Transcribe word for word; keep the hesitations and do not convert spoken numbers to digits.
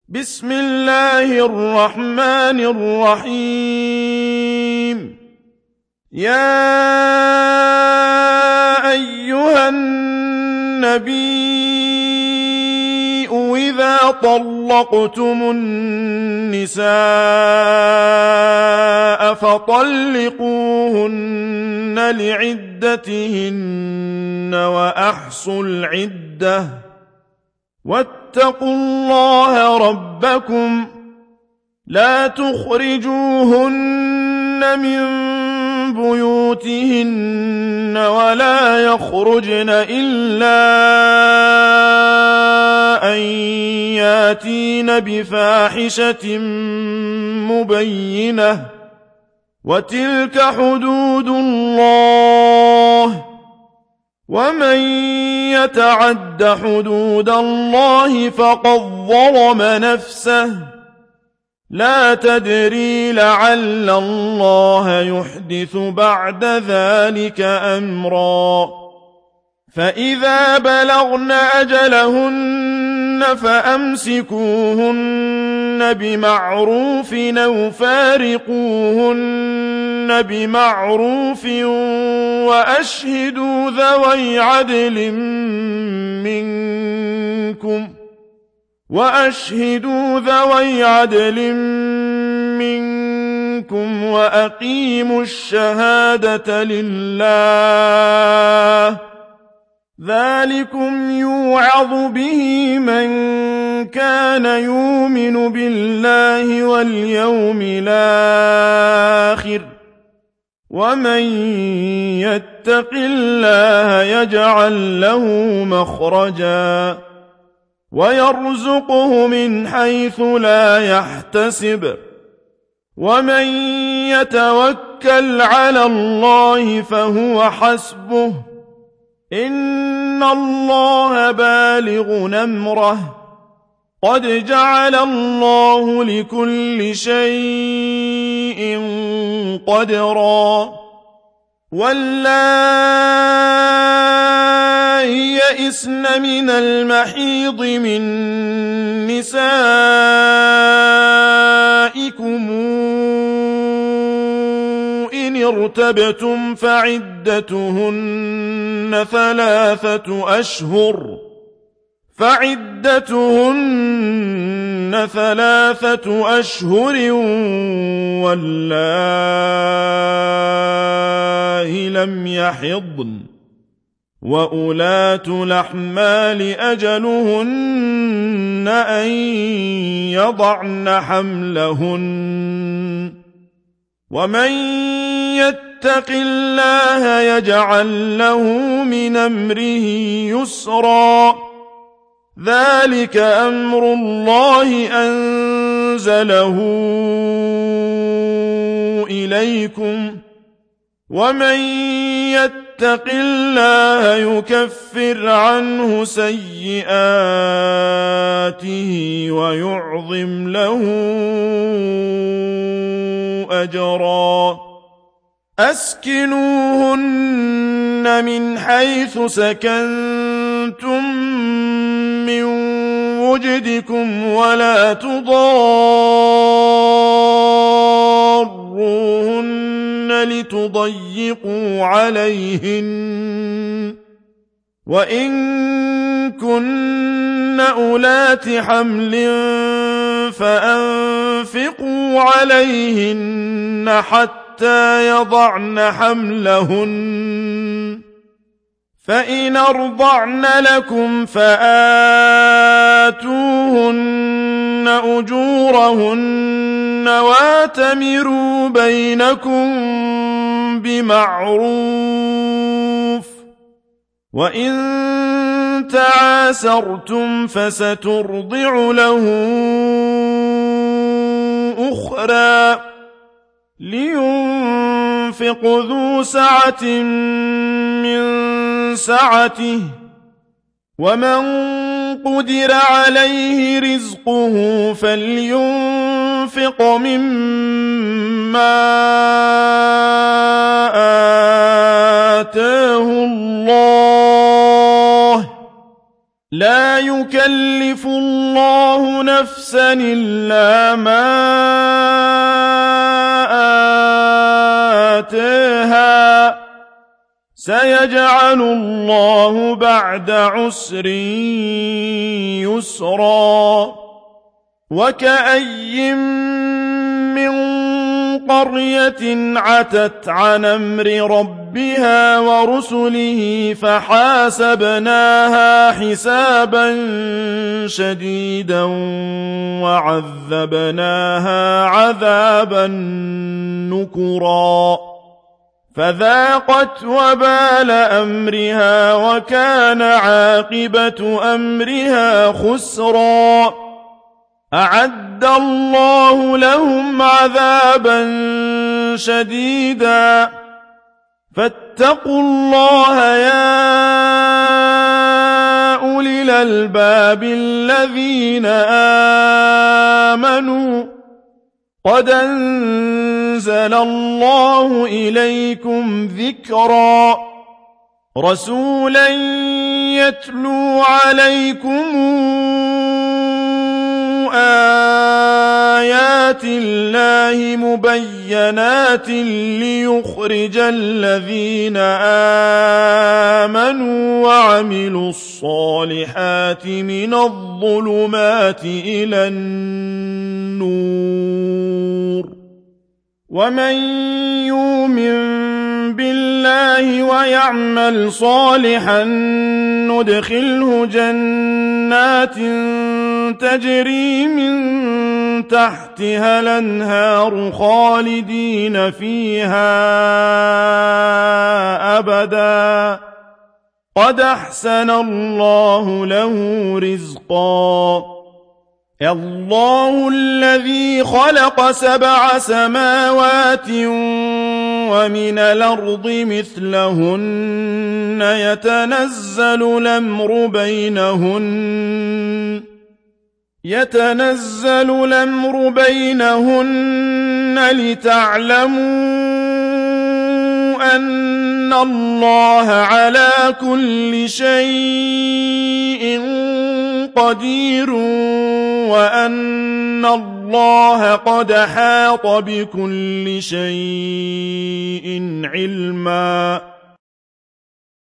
بسم الله الرحمن الرحيم. يا أيها النبي إذا طلقتم النساء فطلقوهن لعدتهن وأحصوا العدة واتقوا الله ربكم لا تخرجوهن من بيوتهن ولا يخرجن إلا أن ياتين بفاحشة مبينة وتلك حدود الله ومن يتعد حدود الله فقد ظلم نفسه لا تدري لعل الله يحدث بعد ذلك أمرا. فإذا بلغن أجلهن فأمسكوهن بمعروف أو فارقوهن بمعروف وأشهدوا ذوي عدل منكم وأشهدوا ذوي عدل منكم وأقيموا الشهادة لله ذلكم يوعظ به من كان يؤمن بالله واليوم الآخر ومن يتق الله يجعل له مخرجا ويرزقه من حيث لا يحتسب ومن يتوكل على الله فهو حسبه إن الله بالغ أمره قد جعل الله لكل شيء قدرا. واللائي يئسن من المحيض من نسائكم إن ارتبتم فعدتهن ثلاثة أشهر فعدتهن ثلاثة أشهر واللائي لم يحضن وأولاة الأحمال أجلهن أن يضعن حملهن ومن يتق الله يجعل له من أمره يسرا ذلك أمر الله أنزله إليكم ومن يتق الله يكفر عنه سيئاته ويعظم له أجرا. أسكنوهن من حيث سكنتم من وجدكم ولا تضاروهن لتضيقوا عليهن وإن كن أولات حمل فأنفقوا عليهن حتى يضعن حملهن فإن أرضعن لكم فآتوهن أجورهن واتمروا بينكم بمعروف وإن تعاسرتم فسترضع له أخرى لينفق ذو سعة من سعته ومن قدر عليه رزقه فلينفق مما آتاه الله لا يكلف يكلف الله نفسا إلا ما آتاها سيجعل الله بعد عسر يسرا وكأي من قرية عتت عن أمر ربها ورسله فحاسبناها حسابا شديدا وعذبناها عذابا نكرا فذاقت وبال أمرها وكان عاقبة أمرها خسرا أعد الله لهم عذابا شديدا فاتقوا الله يا أولي الألباب الذين آمنوا قد أنزل الله إليكم ذكرا رسولا يتلو عليكم آيات الله مبينات ليخرج الذين آمنوا وعملوا الصالحات من الظلمات إلى النور ومن يؤمن بالله ويعمل صالحا ندخله جنات تجري من تحتها الأنهار خالدين فيها أبدا قد أحسن الله له رزقا الله الذي خلق سبع سماوات ومن الأرض مثلهن يتنزل الأمر بينهن يتنزل الأمر بينهن لتعلموا أن الله على كل شيء قدير وأن الله قد حاط بكل شيء علما